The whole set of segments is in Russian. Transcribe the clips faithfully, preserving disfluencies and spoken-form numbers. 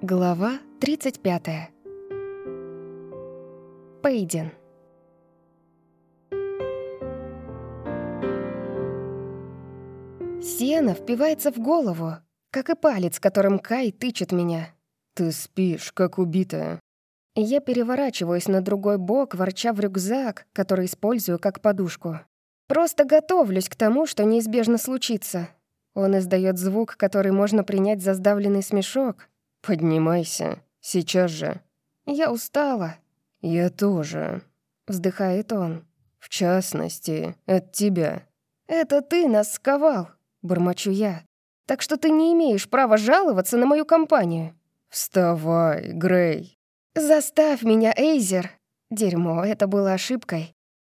Глава тридцать пятая. Пейден. Сиена впивается в голову, как и палец, которым Кай тычет меня. «Ты спишь, как убитая». Я переворачиваюсь на другой бок, ворча в рюкзак, который использую как подушку. Просто готовлюсь к тому, что неизбежно случится. Он издает звук, который можно принять за сдавленный смешок. «Поднимайся, сейчас же». «Я устала». «Я тоже», — вздыхает он. «В частности, от тебя». «Это ты нас сковал», — бормочу я. «Так что ты не имеешь права жаловаться на мою компанию». «Вставай, Грей». «Заставь меня, Эйзер!» Дерьмо, это было ошибкой.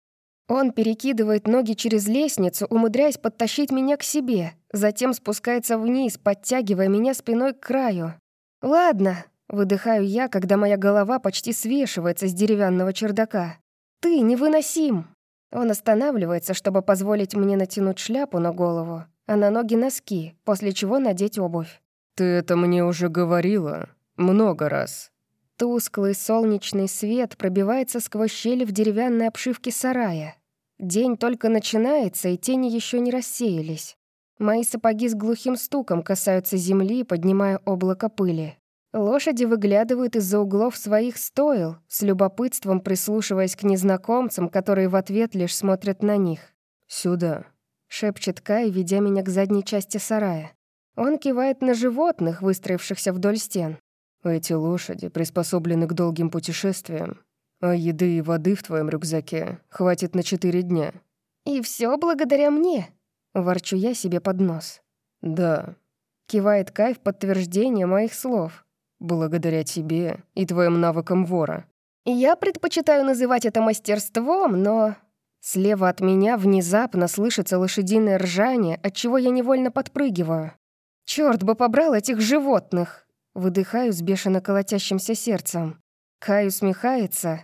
Он перекидывает ноги через лестницу, умудряясь подтащить меня к себе, затем спускается вниз, подтягивая меня спиной к краю. «Ладно», — выдыхаю я, когда моя голова почти свешивается с деревянного чердака. «Ты невыносим!» Он останавливается, чтобы позволить мне натянуть шляпу на голову, а на ноги носки, после чего надеть обувь. «Ты это мне уже говорила много раз». Тусклый солнечный свет пробивается сквозь щели в деревянной обшивке сарая. День только начинается, и тени еще не рассеялись. Мои сапоги с глухим стуком касаются земли, поднимая облако пыли. Лошади выглядывают из-за углов своих стойл, с любопытством прислушиваясь к незнакомцам, которые в ответ лишь смотрят на них. «Сюда», — шепчет Кай, ведя меня к задней части сарая. Он кивает на животных, выстроившихся вдоль стен. «Эти лошади приспособлены к долгим путешествиям, а еды и воды в твоем рюкзаке хватит на четыре дня». «И все благодаря мне», — ворчу я себе под нос. «Да», — кивает Кай в подтверждение моих слов. «Благодаря тебе и твоим навыкам вора». Я предпочитаю называть это мастерством, но... Слева от меня внезапно слышится лошадиное ржание, отчего я невольно подпрыгиваю. Чёрт бы побрал этих животных! Выдыхаю с бешено колотящимся сердцем. Кай усмехается.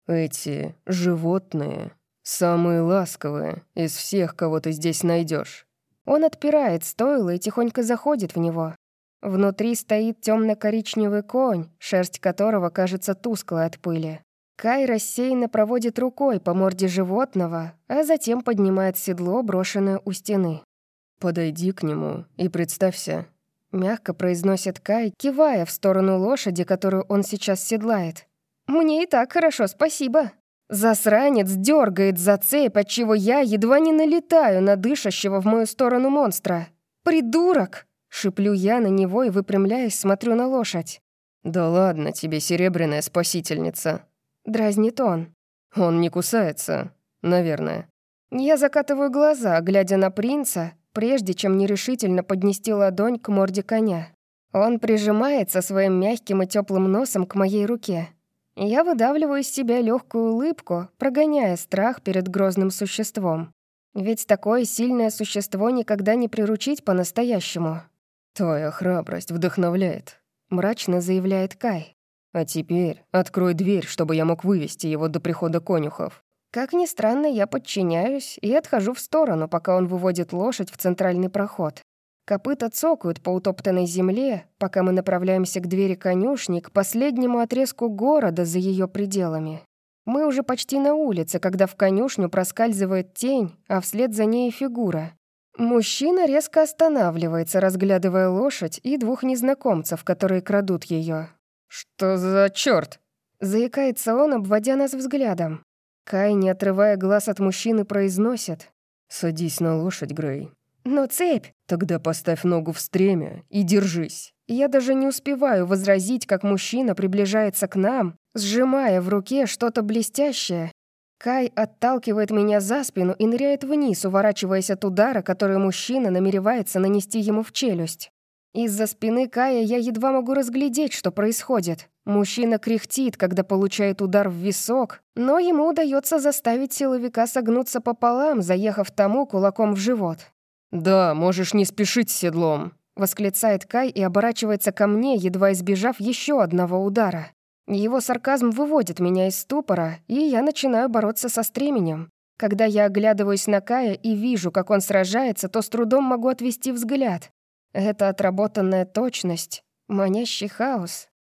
«Эти животные самые ласковые из всех, кого ты здесь найдешь. Он отпирает стойло и тихонько заходит в него. Внутри стоит темно-коричневый конь, шерсть которого кажется тусклой от пыли. Кай рассеянно проводит рукой по морде животного, а затем поднимает седло, брошенное у стены. «Подойди к нему и представься», — мягко произносит Кай, кивая в сторону лошади, которую он сейчас седлает. «Мне и так хорошо, спасибо». Засранец дергает за цепь, отчего я едва не налетаю на дышащего в мою сторону монстра. «Придурок!» — шиплю я на него и, выпрямляясь, смотрю на лошадь. «Да ладно тебе, серебряная спасительница», — дразнит он. «Он не кусается, наверное». Я закатываю глаза, глядя на принца, прежде чем нерешительно поднести ладонь к морде коня. Он прижимается своим мягким и теплым носом к моей руке. Я выдавливаю из себя легкую улыбку, прогоняя страх перед грозным существом. Ведь такое сильное существо никогда не приручить по-настоящему. «Твоя храбрость вдохновляет», — мрачно заявляет Кай. «А теперь открой дверь, чтобы я мог вывести его до прихода конюхов». Как ни странно, я подчиняюсь и отхожу в сторону, пока он выводит лошадь в центральный проход. Копыта цокают по утоптанной земле, пока мы направляемся к двери конюшни, к последнему отрезку города за ее пределами. Мы уже почти на улице, когда в конюшню проскальзывает тень, а вслед за ней фигура. Мужчина резко останавливается, разглядывая лошадь и двух незнакомцев, которые крадут ее. «Что за чёрт?» — заикается он, обводя нас взглядом. Кай, не отрывая глаз от мужчины, произносит. «Садись на лошадь, Грей». «Но цепь!» «Тогда поставь ногу в стремя и держись». Я даже не успеваю возразить, как мужчина приближается к нам, сжимая в руке что-то блестящее. Кай отталкивает меня за спину и ныряет вниз, уворачиваясь от удара, который мужчина намеревается нанести ему в челюсть. Из-за спины Кая я едва могу разглядеть, что происходит. Мужчина кряхтит, когда получает удар в висок, но ему удается заставить силовика согнуться пополам, заехав тому кулаком в живот. «Да, можешь не спешить с седлом», — восклицает Кай и оборачивается ко мне, едва избежав еще одного удара. Его сарказм выводит меня из ступора, и я начинаю бороться со стременем. Когда я оглядываюсь на Кая и вижу, как он сражается, то с трудом могу отвести взгляд. Это отработанная точность, манящий хаос.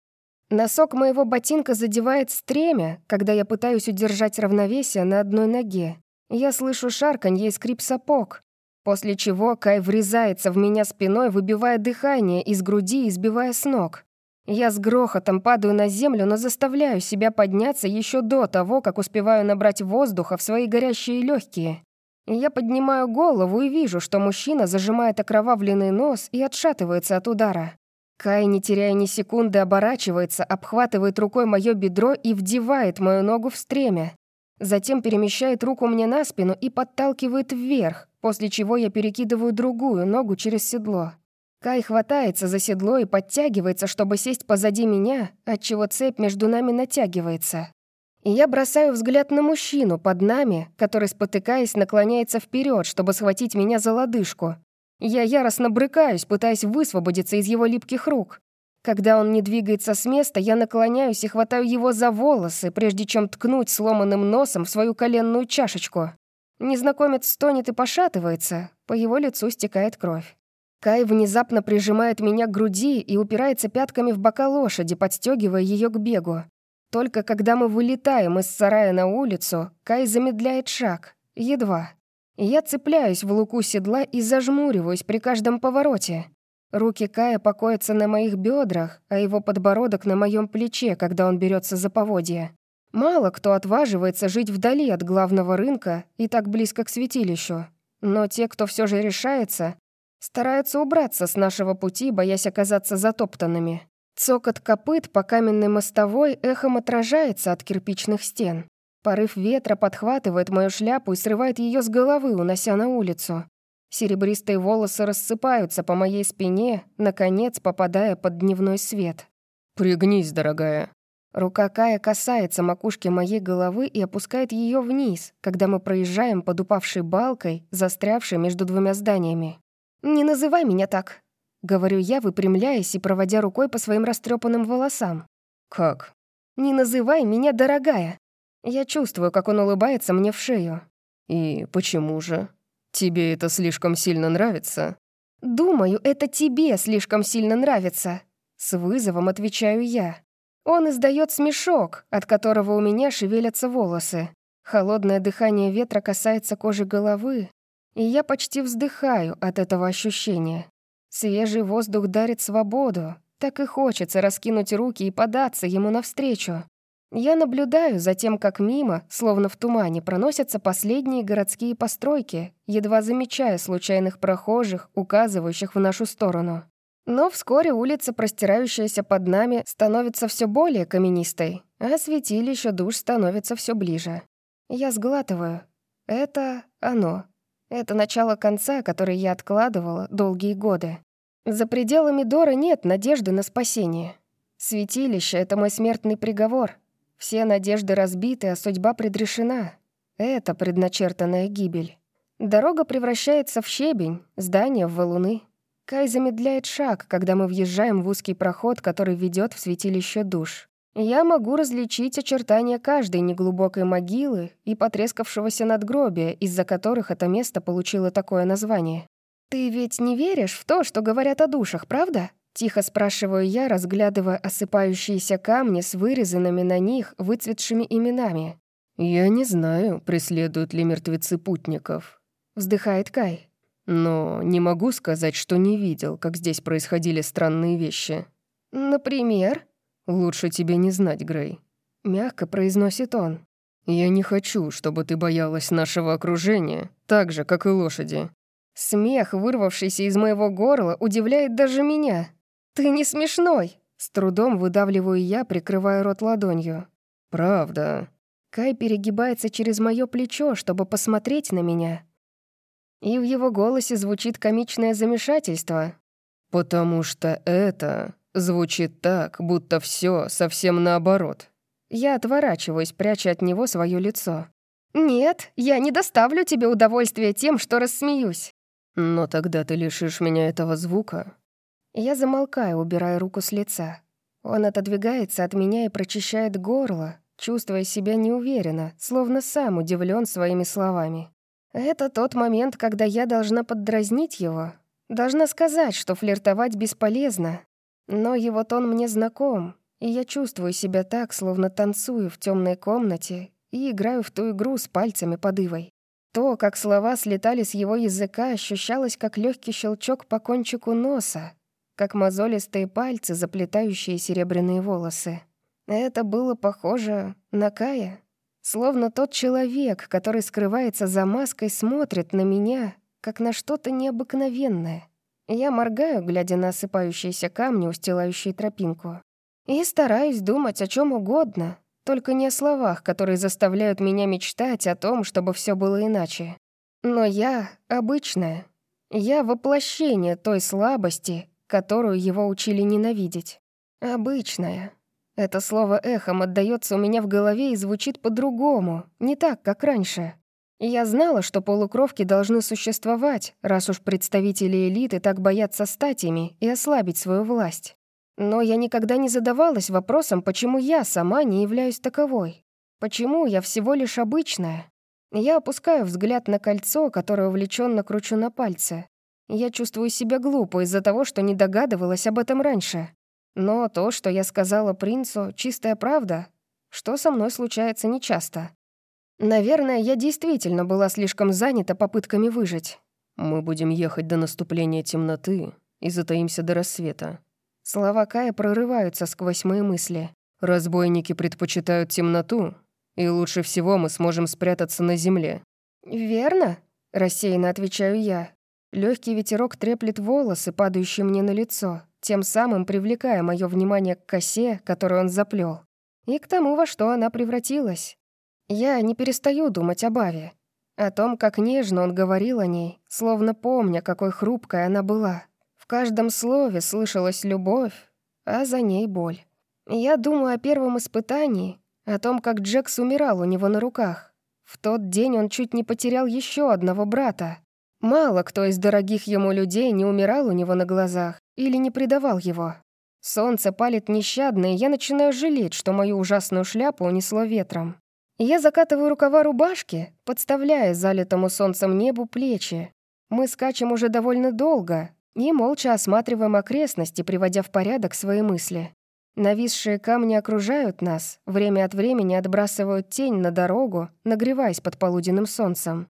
Носок моего ботинка задевает стремя, когда я пытаюсь удержать равновесие на одной ноге. Я слышу шарканье и скрип сапог, после чего Кай врезается в меня спиной, выбивая дыхание из груди и сбивая с ног. Я с грохотом падаю на землю, но заставляю себя подняться еще до того, как успеваю набрать воздуха в свои горящие легкие. Я поднимаю голову и вижу, что мужчина зажимает окровавленный нос и отшатывается от удара. Кай, не теряя ни секунды, оборачивается, обхватывает рукой моё бедро и вдевает мою ногу в стремя. Затем перемещает руку мне на спину и подталкивает вверх, после чего я перекидываю другую ногу через седло. Кай хватается за седло и подтягивается, чтобы сесть позади меня, отчего цепь между нами натягивается. И я бросаю взгляд на мужчину под нами, который, спотыкаясь, наклоняется вперед, чтобы схватить меня за лодыжку. Я яростно брыкаюсь, пытаясь высвободиться из его липких рук. Когда он не двигается с места, я наклоняюсь и хватаю его за волосы, прежде чем ткнуть сломанным носом в свою коленную чашечку. Незнакомец стонет и пошатывается, по его лицу стекает кровь. Кай внезапно прижимает меня к груди и упирается пятками в бока лошади, подстегивая ее к бегу. Только когда мы вылетаем из сарая на улицу, Кай замедляет шаг. Едва. Я цепляюсь в луку седла и зажмуриваюсь при каждом повороте. Руки Кая покоятся на моих бедрах, а его подбородок на моем плече, когда он берется за поводья. Мало кто отваживается жить вдали от главного рынка и так близко к святилищу. Но те, кто все же решается, стараются убраться с нашего пути, боясь оказаться затоптанными. Цокот копыт по каменной мостовой эхом отражается от кирпичных стен. Порыв ветра подхватывает мою шляпу и срывает ее с головы, унося на улицу. Серебристые волосы рассыпаются по моей спине, наконец попадая под дневной свет. «Пригнись, дорогая». Рука Кая касается макушки моей головы и опускает ее вниз, когда мы проезжаем под упавшей балкой, застрявшей между двумя зданиями. «Не называй меня так», — говорю я, выпрямляясь и проводя рукой по своим растрепанным волосам. «Как?» «Не называй меня дорогая». Я чувствую, как он улыбается мне в шею. «И почему же? Тебе это слишком сильно нравится?» «Думаю, это тебе слишком сильно нравится», — с вызовом отвечаю я. Он издает смешок, от которого у меня шевелятся волосы. Холодное дыхание ветра касается кожи головы, и я почти вздыхаю от этого ощущения. Свежий воздух дарит свободу, так и хочется раскинуть руки и податься ему навстречу. Я наблюдаю за тем, как мимо, словно в тумане, проносятся последние городские постройки, едва замечая случайных прохожих, указывающих в нашу сторону. Но вскоре улица, простирающаяся под нами, становится все более каменистой, а святилище душ становится все ближе. Я сглатываю. Это оно. Это начало конца, который я откладывала долгие годы. За пределами Дора нет надежды на спасение. Святилище — это мой смертный приговор. Все надежды разбиты, а судьба предрешена. Это предначертанная гибель. Дорога превращается в щебень, здание в валуны. Кай замедляет шаг, когда мы въезжаем в узкий проход, который ведет в святилище душ. Я могу различить очертания каждой неглубокой могилы и потрескавшегося надгробия, из-за которых это место получило такое название. «Ты ведь не веришь в то, что говорят о душах, правда?» Тихо спрашиваю я, разглядывая осыпающиеся камни с вырезанными на них выцветшими именами. «Я не знаю, преследуют ли мертвецы путников», — вздыхает Кай. «Но не могу сказать, что не видел, как здесь происходили странные вещи». «Например?» «Лучше тебе не знать, Грей», — мягко произносит он. «Я не хочу, чтобы ты боялась нашего окружения, так же, как и лошади». Смех, вырвавшийся из моего горла, удивляет даже меня. «Ты не смешной!» С трудом выдавливаю я, прикрывая рот ладонью. «Правда». Кай перегибается через моё плечо, чтобы посмотреть на меня. И в его голосе звучит комичное замешательство. «Потому что это звучит так, будто всё совсем наоборот». Я отворачиваюсь, пряча от него своё лицо. «Нет, я не доставлю тебе удовольствия тем, что рассмеюсь». «Но тогда ты лишишь меня этого звука». Я замолкаю, убирая руку с лица. Он отодвигается от меня и прочищает горло, чувствуя себя неуверенно, словно сам удивлен своими словами. Это тот момент, когда я должна поддразнить его. Должна сказать, что флиртовать бесполезно. Но его тон мне знаком, И я чувствую себя так, словно танцую в темной комнате и играю в ту игру с пальцами под ивой. То, как слова слетали с его языка, ощущалось как легкий щелчок по кончику носа, как мозолистые пальцы, заплетающие серебряные волосы. Это было похоже на Кая. Словно тот человек, который скрывается за маской, смотрит на меня, как на что-то необыкновенное. Я моргаю, глядя на осыпающиеся камни, устилающие тропинку. И стараюсь думать о чем угодно, только не о словах, которые заставляют меня мечтать о том, чтобы все было иначе. Но я обычная. Я воплощение той слабости, которую его учили ненавидеть. Обычная. Это слово эхом отдаётся у меня в голове и звучит по-другому, не так, как раньше. И я знала, что полукровки должны существовать, раз уж представители элиты так боятся стать ими и ослабить свою власть. Но я никогда не задавалась вопросом, почему я сама не являюсь таковой. Почему я всего лишь обычная? Я опускаю взгляд на кольцо, которое увлеченно кручу на пальце. Я чувствую себя глупо из-за того, что не догадывалась об этом раньше. Но то, что я сказала принцу, чистая правда, что со мной случается нечасто. Наверное, я действительно была слишком занята попытками выжить. «Мы будем ехать до наступления темноты и затаимся до рассвета». Слова Кая прорываются сквозь мои мысли. «Разбойники предпочитают темноту, и лучше всего мы сможем спрятаться на земле». «Верно?» — рассеянно отвечаю я. Легкий ветерок треплет волосы, падающие мне на лицо, тем самым привлекая мое внимание к косе, которую он заплел, и к тому, во что она превратилась. Я не перестаю думать об Аве, о том, как нежно он говорил о ней, словно помня, какой хрупкой она была. В каждом слове слышалась любовь, а за ней боль. Я думаю о первом испытании, о том, как Джекс умирал у него на руках. В тот день он чуть не потерял еще одного брата. Мало кто из дорогих ему людей не умирал у него на глазах или не предавал его. Солнце палит нещадно, и я начинаю жалеть, что мою ужасную шляпу унесло ветром. Я закатываю рукава рубашки, подставляя залитому солнцем небу плечи. Мы скачем уже довольно долго и молча осматриваем окрестности, приводя в порядок свои мысли. Нависшие камни окружают нас, время от времени отбрасывают тень на дорогу, нагреваясь под полуденным солнцем.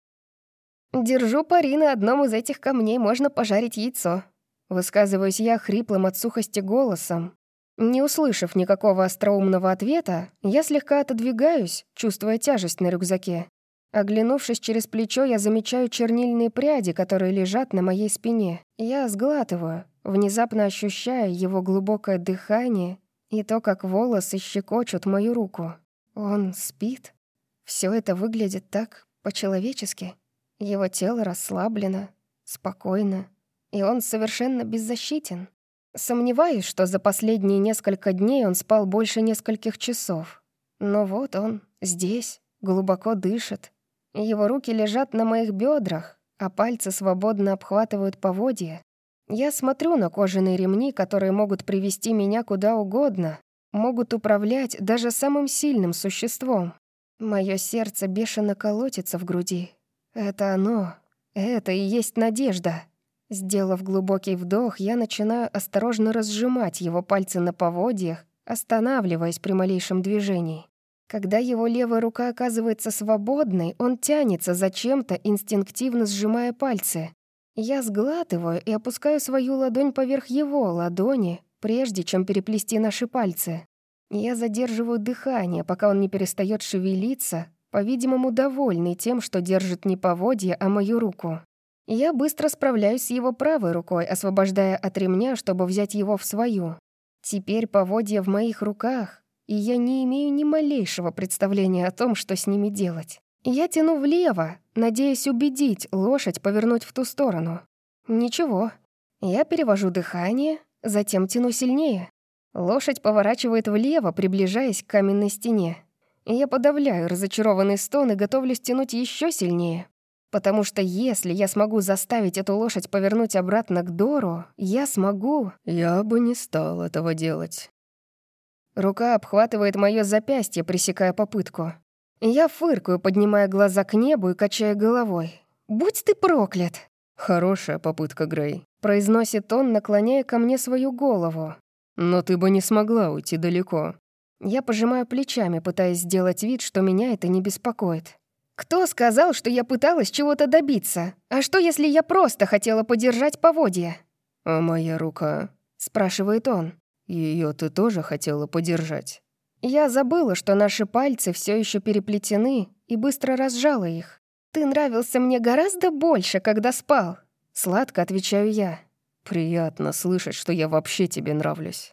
«Держу пари, на одном из этих камней можно пожарить яйцо», высказываюсь я хриплым от сухости голосом. Не услышав никакого остроумного ответа, я слегка отодвигаюсь, чувствуя тяжесть на рюкзаке. Оглянувшись через плечо, я замечаю чернильные пряди, которые лежат на моей спине. Я сглатываю, внезапно ощущая его глубокое дыхание и то, как волосы щекочут мою руку. Он спит? Все это выглядит так по-человечески. Его тело расслаблено, спокойно, и он совершенно беззащитен. Сомневаюсь, что за последние несколько дней он спал больше нескольких часов. Но вот он здесь, глубоко дышит. Его руки лежат на моих бедрах, а пальцы свободно обхватывают поводья. Я смотрю на кожаные ремни, которые могут привести меня куда угодно, могут управлять даже самым сильным существом. Мое сердце бешено колотится в груди. Это оно, это и есть надежда. Сделав глубокий вдох, я начинаю осторожно разжимать его пальцы на поводьях, останавливаясь при малейшем движении. Когда его левая рука оказывается свободной, он тянется за чем-то, инстинктивно сжимая пальцы. Я сглатываю и опускаю свою ладонь поверх его ладони, прежде чем переплести наши пальцы. Я задерживаю дыхание, пока он не перестает шевелиться, по-видимому, довольный тем, что держит не поводья, а мою руку. Я быстро справляюсь с его правой рукой, освобождая от ремня, чтобы взять его в свою. Теперь поводья в моих руках, и я не имею ни малейшего представления о том, что с ними делать. Я тяну влево, надеясь убедить лошадь повернуть в ту сторону. Ничего. Я перевожу дыхание, затем тяну сильнее. Лошадь поворачивает влево, приближаясь к каменной стене. Я подавляю разочарованный стон и готовлюсь тянуть еще сильнее. Потому что если я смогу заставить эту лошадь повернуть обратно к Дору, я смогу... «Я бы не стал этого делать». Рука обхватывает моё запястье, пресекая попытку. Я фыркаю, поднимая глаза к небу и качая головой. «Будь ты проклят!» «Хорошая попытка, Грей», — произносит он, наклоняя ко мне свою голову. Но ты бы не смогла уйти далеко. Я пожимаю плечами, пытаясь сделать вид, что меня это не беспокоит. Кто сказал, что я пыталась чего-то добиться? А что, если я просто хотела подержать поводья? «А моя рука?» — спрашивает он. Ее ты тоже хотела подержать?» Я забыла, что наши пальцы все еще переплетены, и быстро разжала их. «Ты нравился мне гораздо больше, когда спал», — сладко отвечаю я. «Приятно слышать, что я вообще тебе нравлюсь».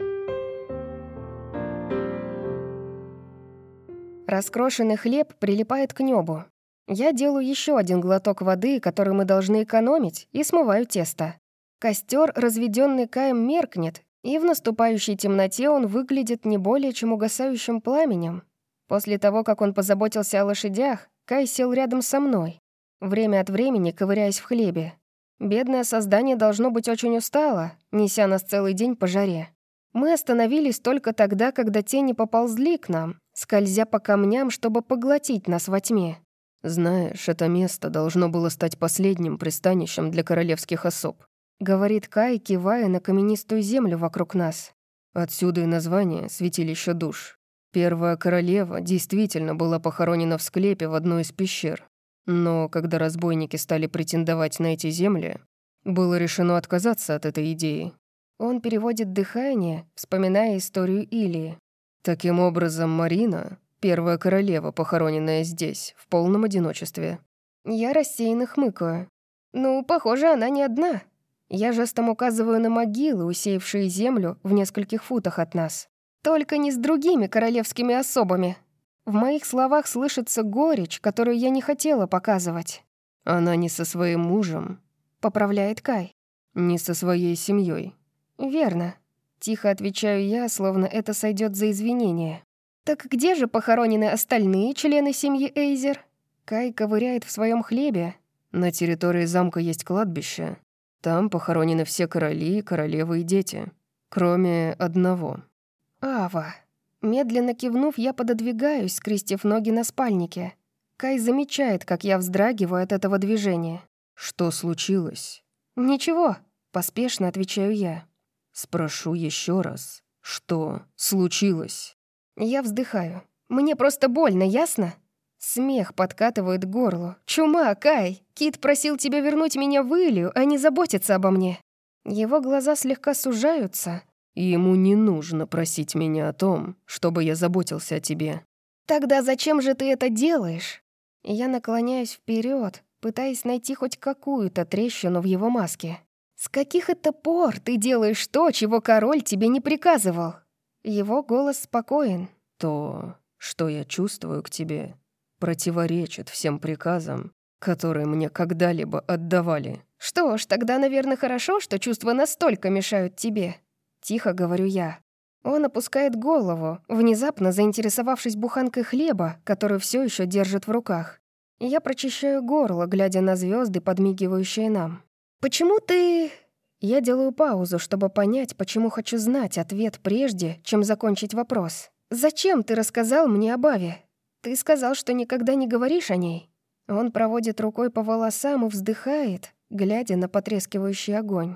Раскрошенный хлеб прилипает к небу. Я делаю еще один глоток воды, который мы должны экономить, и смываю тесто. Костер, разведенный Каем, меркнет, и в наступающей темноте он выглядит не более чем угасающим пламенем. После того, как он позаботился о лошадях, Кай сел рядом со мной, время от времени ковыряясь в хлебе. Бедное создание должно быть очень устало, неся нас целый день по жаре. Мы остановились только тогда, когда тени поползли к нам, скользя по камням, чтобы поглотить нас во тьме. «Знаешь, это место должно было стать последним пристанищем для королевских особ», — говорит Кай, кивая на каменистую землю вокруг нас. «Отсюда и название «Святилище душ». Первая королева действительно была похоронена в склепе в одной из пещер. Но когда разбойники стали претендовать на эти земли, было решено отказаться от этой идеи». Он переводит дыхание, вспоминая историю Илии. Таким образом, Марина — первая королева, похороненная здесь, в полном одиночестве. Я рассеянно хмыкаю. Ну, похоже, она не одна. Я жестом указываю на могилы, усеявшие землю в нескольких футах от нас. Только не с другими королевскими особами. В моих словах слышится горечь, которую я не хотела показывать. «Она не со своим мужем», — поправляет Кай. «не со своей семьей». «Верно», — тихо отвечаю я, словно это сойдет за извинение. «Так где же похоронены остальные члены семьи Эйзер?» Кай ковыряет в своем хлебе. «На территории замка есть кладбище. Там похоронены все короли, королевы и дети. Кроме одного». «Ава». Медленно кивнув, я пододвигаюсь, скрестив ноги на спальнике. Кай замечает, как я вздрагиваю от этого движения. «Что случилось?» «Ничего», — поспешно отвечаю я. «Спрошу еще раз. Что случилось?» Я вздыхаю. «Мне просто больно, ясно?» Смех подкатывает к горлу. «Чума, Кай! Кит просил тебя вернуть меня в Илью, а не заботиться обо мне». Его глаза слегка сужаются. «Ему не нужно просить меня о том, чтобы я заботился о тебе». «Тогда зачем же ты это делаешь?» Я наклоняюсь вперед, пытаясь найти хоть какую-то трещину в его маске. «С каких это пор ты делаешь то, чего король тебе не приказывал?» Его голос спокоен. «То, что я чувствую к тебе, противоречит всем приказам, которые мне когда-либо отдавали». «Что ж, тогда, наверное, хорошо, что чувства настолько мешают тебе». Тихо говорю я. Он опускает голову, внезапно заинтересовавшись буханкой хлеба, которую все еще держит в руках. Я прочищаю горло, глядя на звезды, подмигивающие нам. «Почему ты...» Я делаю паузу, чтобы понять, почему хочу знать ответ прежде, чем закончить вопрос. «Зачем ты рассказал мне об Аве? Ты сказал, что никогда не говоришь о ней». Он проводит рукой по волосам и вздыхает, глядя на потрескивающий огонь.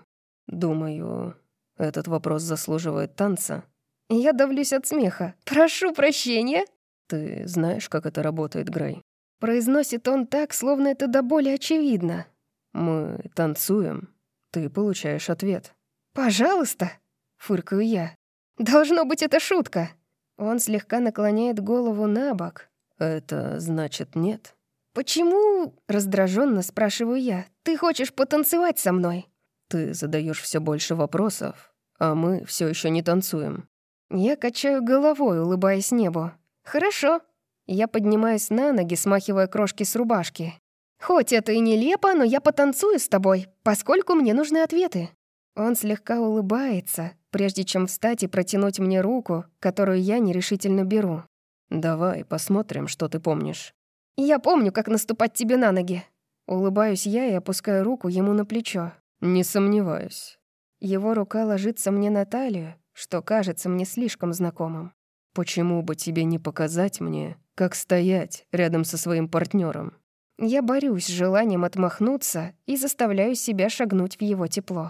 «Думаю, этот вопрос заслуживает танца». Я давлюсь от смеха. «Прошу прощения». «Ты знаешь, как это работает, Грей?» Произносит он так, словно это до боли очевидно. «Мы танцуем, ты получаешь ответ». «Пожалуйста», — фыркаю я. «Должно быть, это шутка». Он слегка наклоняет голову на бок. «Это значит нет?» «Почему?» — раздраженно спрашиваю я. «Ты хочешь потанцевать со мной?» «Ты задаешь все больше вопросов, а мы все еще не танцуем». Я качаю головой, улыбаясь небу. «Хорошо». Я поднимаюсь на ноги, смахивая крошки с рубашки. «Хоть это и нелепо, но я потанцую с тобой, поскольку мне нужны ответы». Он слегка улыбается, прежде чем встать и протянуть мне руку, которую я нерешительно беру. «Давай посмотрим, что ты помнишь». «Я помню, как наступать тебе на ноги». Улыбаюсь я и опускаю руку ему на плечо. «Не сомневаюсь». Его рука ложится мне на талию, что кажется мне слишком знакомым. «Почему бы тебе не показать мне, как стоять рядом со своим партнером? Я борюсь с желанием отмахнуться и заставляю себя шагнуть в его тепло.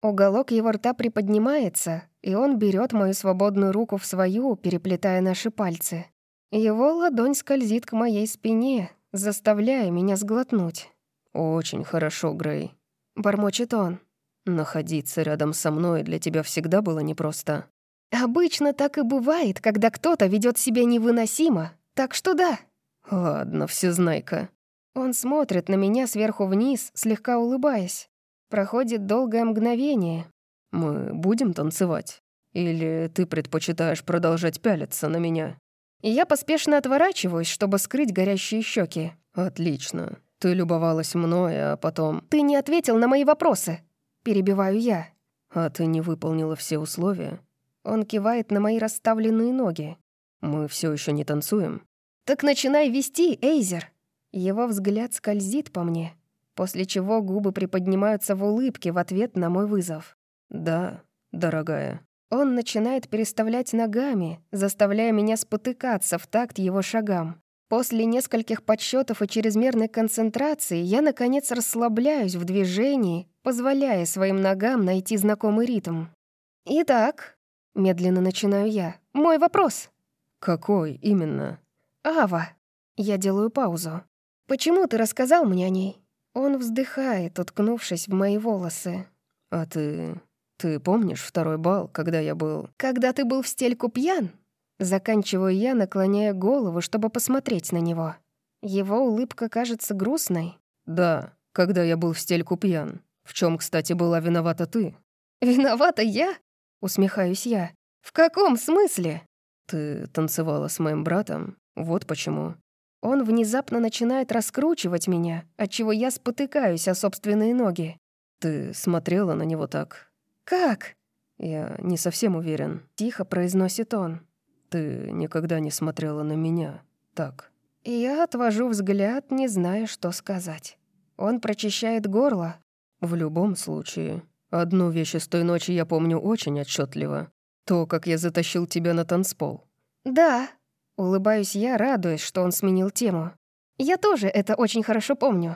Уголок его рта приподнимается, и он берет мою свободную руку в свою, переплетая наши пальцы. Его ладонь скользит к моей спине, заставляя меня сглотнуть. «Очень хорошо, Грей», — бормочет он. «Находиться рядом со мной для тебя всегда было непросто». «Обычно так и бывает, когда кто-то ведет себя невыносимо, так что да». «Ладно, всезнайка». Он смотрит на меня сверху вниз, слегка улыбаясь. Проходит долгое мгновение. «Мы будем танцевать? Или ты предпочитаешь продолжать пялиться на меня?» И я поспешно отворачиваюсь, чтобы скрыть горящие щеки. «Отлично. Ты любовалась мной, а потом...» «Ты не ответил на мои вопросы!» Перебиваю я. «А ты не выполнила все условия?» Он кивает на мои расставленные ноги. «Мы все еще не танцуем?» «Так начинай вести, Эйзер!» Его взгляд скользит по мне, после чего губы приподнимаются в улыбке в ответ на мой вызов. «Да, дорогая». Он начинает переставлять ногами, заставляя меня спотыкаться в такт его шагам. После нескольких подсчетов и чрезмерной концентрации я, наконец, расслабляюсь в движении, позволяя своим ногам найти знакомый ритм. «Итак», — медленно начинаю я, — «мой вопрос». «Какой именно?» «Ава». Я делаю паузу. «Почему ты рассказал мне о ней?» Он вздыхает, уткнувшись в мои волосы. «А ты... ты помнишь второй бал, когда я был...» «Когда ты был в стельку пьян?» Заканчиваю я, наклоняя голову, чтобы посмотреть на него. Его улыбка кажется грустной. «Да, когда я был в стельку пьян. В чем, кстати, была виновата ты?» «Виновата я?» — усмехаюсь я. «В каком смысле?» «Ты танцевала с моим братом, вот почему». Он внезапно начинает раскручивать меня, отчего я спотыкаюсь о собственные ноги. «Ты смотрела на него так?» «Как?» «Я не совсем уверен», — тихо произносит он. «Ты никогда не смотрела на меня так». Я отвожу взгляд, не зная, что сказать. Он прочищает горло. «В любом случае, одну вещь из той ночи я помню очень отчетливо. То, как я затащил тебя на танцпол». «Да», — улыбаюсь я, радуясь, что он сменил тему. «Я тоже это очень хорошо помню».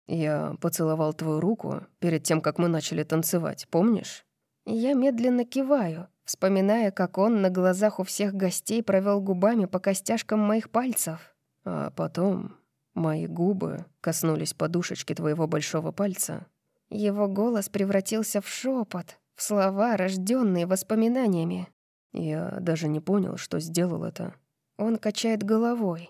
«Я поцеловал твою руку перед тем, как мы начали танцевать, помнишь?» Я медленно киваю, вспоминая, как он на глазах у всех гостей провел губами по костяшкам моих пальцев. А потом мои губы коснулись подушечки твоего большого пальца. Его голос превратился в шепот, в слова, рожденные воспоминаниями. Я даже не понял, что сделал это. Он качает головой.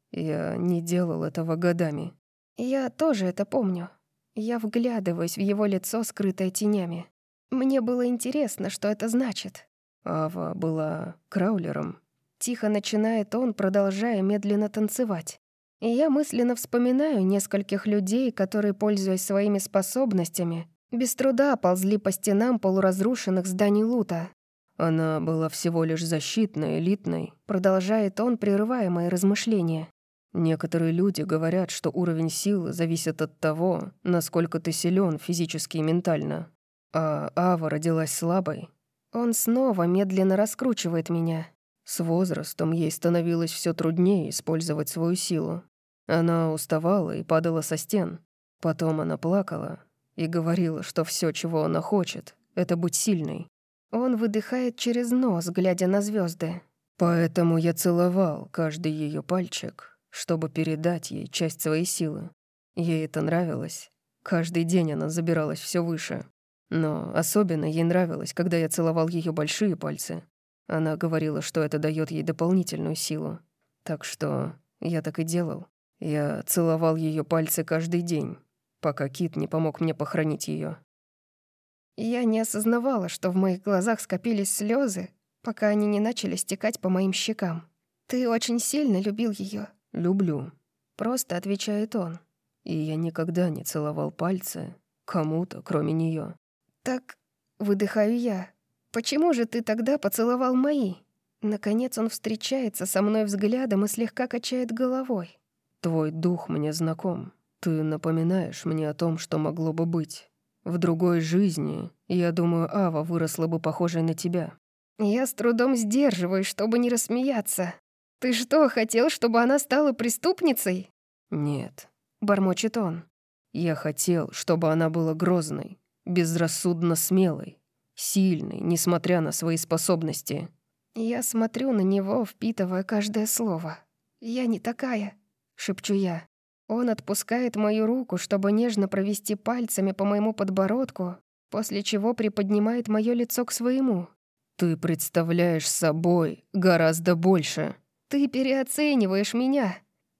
Я не делал этого годами. Я тоже это помню. Я вглядываюсь в его лицо, скрытое тенями. Мне было интересно, что это значит. Ава была краулером. Тихо начинает он, продолжая медленно танцевать. И я мысленно вспоминаю нескольких людей, которые, пользуясь своими способностями, без труда ползли по стенам полуразрушенных зданий Лута. Она была всего лишь защитной, элитной. Продолжает он, прерывая мои размышления. Некоторые люди говорят, что уровень силы зависит от того, насколько ты силен физически и ментально. А Ава родилась слабой. Он снова медленно раскручивает меня. С возрастом ей становилось все труднее использовать свою силу. Она уставала и падала со стен. Потом она плакала и говорила, что все, чего она хочет, это быть сильной. Он выдыхает через нос, глядя на звезды. Поэтому я целовал каждый ее пальчик, чтобы передать ей часть своей силы. Ей это нравилось. Каждый день она забиралась все выше. Но особенно ей нравилось, когда я целовал ее большие пальцы. Она говорила, что это дает ей дополнительную силу. Так что я так и делал. Я целовал ее пальцы каждый день, пока Кит не помог мне похоронить ее. Я не осознавала, что в моих глазах скопились слезы, пока они не начали стекать по моим щекам. «Ты очень сильно любил ее. «Люблю», — просто отвечает он. и я никогда не целовал пальцы кому-то, кроме нее. «Так», — выдыхаю я, — «почему же ты тогда поцеловал мои?» Наконец он встречается со мной взглядом и слегка качает головой. «Твой дух мне знаком. Ты напоминаешь мне о том, что могло бы быть. В другой жизни, я думаю, Ава выросла бы похожей на тебя». Я с трудом сдерживаюсь, чтобы не рассмеяться. «Ты что, хотел, чтобы она стала преступницей?» «Нет», — бормочет он. «я хотел, чтобы она была грозной, безрассудно смелый, сильный, несмотря на свои способности. Я смотрю на него, впитывая каждое слово. «Я не такая», — шепчу я. Он отпускает мою руку, чтобы нежно провести пальцами по моему подбородку, после чего приподнимает моё лицо к своему. «Ты представляешь собой гораздо больше». «Ты переоцениваешь меня».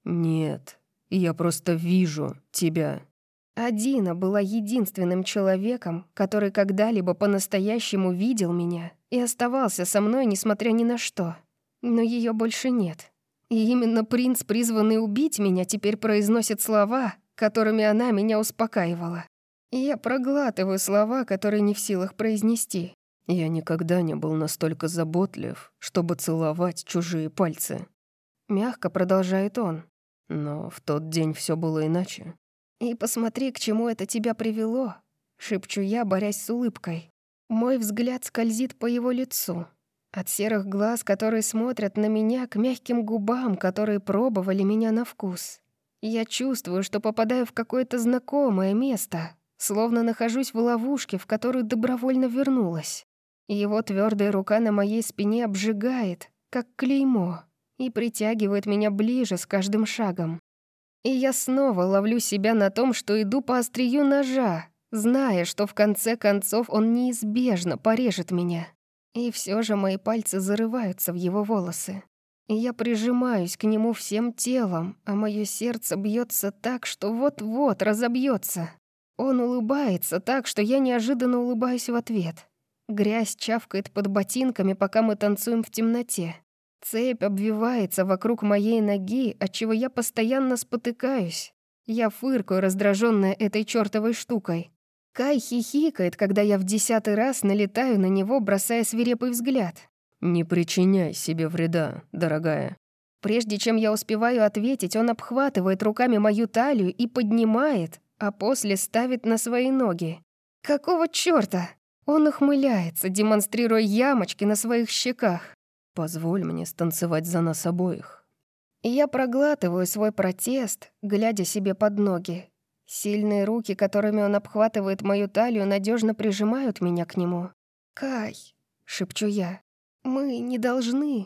«Нет, я просто вижу тебя». Адина была единственным человеком, который когда-либо по-настоящему видел меня и оставался со мной, несмотря ни на что. Но её больше нет. И именно принц, призванный убить меня, теперь произносит слова, которыми она меня успокаивала. И я проглатываю слова, которые не в силах произнести. «Я никогда не был настолько заботлив, чтобы целовать чужие пальцы». Мягко продолжает он. Но в тот день всё было иначе. «И посмотри, к чему это тебя привело», — шепчу я, борясь с улыбкой. Мой взгляд скользит по его лицу. От серых глаз, которые смотрят на меня, к мягким губам, которые пробовали меня на вкус. Я чувствую, что попадаю в какое-то знакомое место, словно нахожусь в ловушке, в которую добровольно вернулась. Его твёрдая рука на моей спине обжигает, как клеймо, и притягивает меня ближе с каждым шагом. И я снова ловлю себя на том, что иду по острию ножа, зная, что в конце концов он неизбежно порежет меня. И всё же мои пальцы зарываются в его волосы. И я прижимаюсь к нему всем телом, а моё сердце бьётся так, что вот-вот разобьётся. Он улыбается так, что я неожиданно улыбаюсь в ответ. Грязь чавкает под ботинками, пока мы танцуем в темноте. Цепь обвивается вокруг моей ноги, отчего я постоянно спотыкаюсь. Я фыркаю, раздражённая этой чёртовой штукой. Кай хихикает, когда я в десятый раз налетаю на него, бросая свирепый взгляд. «Не причиняй себе вреда, дорогая». Прежде чем я успеваю ответить, он обхватывает руками мою талию и поднимает, а после ставит на свои ноги. Какого чёрта? Он ухмыляется, демонстрируя ямочки на своих щеках. «Позволь мне станцевать за нас обоих». И я проглатываю свой протест, глядя себе под ноги. Сильные руки, которыми он обхватывает мою талию, надежно прижимают меня к нему. «Кай», — шепчу я, — «мы не должны».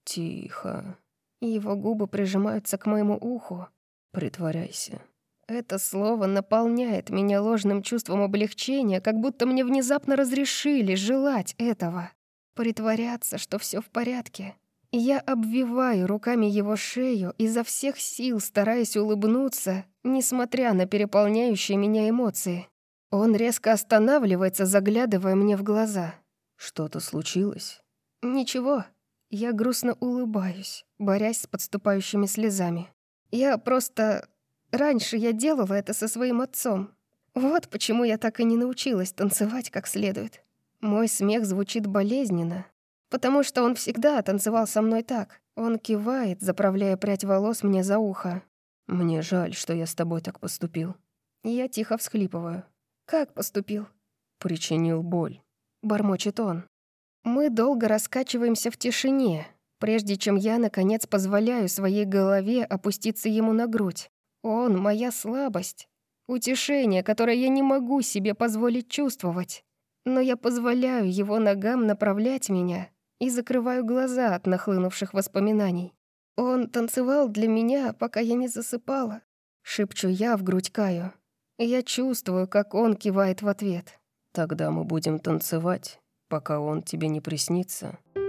«Тихо». Его губы прижимаются к моему уху. «Притворяйся». Это слово наполняет меня ложным чувством облегчения, как будто мне внезапно разрешили желать этого. Притворяться, что все в порядке. И я обвиваю руками его шею, изо всех сил стараясь улыбнуться, несмотря на переполняющие меня эмоции. Он резко останавливается, заглядывая мне в глаза. «Что-то случилось?» «Ничего». Я грустно улыбаюсь, борясь с подступающими слезами. «Я просто... Раньше я делала это со своим отцом. Вот почему я так и не научилась танцевать как следует. Мой смех звучит болезненно, потому что он всегда танцевал со мной так. Он кивает, заправляя прядь волос мне за ухо. «Мне жаль, что я с тобой так поступил». Я тихо всхлипываю. «Как поступил?» «Причинил боль», — бормочет он. Мы долго раскачиваемся в тишине, прежде чем я, наконец, позволяю своей голове опуститься ему на грудь. Он — моя слабость, утешение, которое я не могу себе позволить чувствовать. Но я позволяю его ногам направлять меня и закрываю глаза от нахлынувших воспоминаний. Он танцевал для меня, пока я не засыпала. Шепчу я в грудь Каю. Я чувствую, как он кивает в ответ. «Тогда мы будем танцевать, пока он тебе не приснится».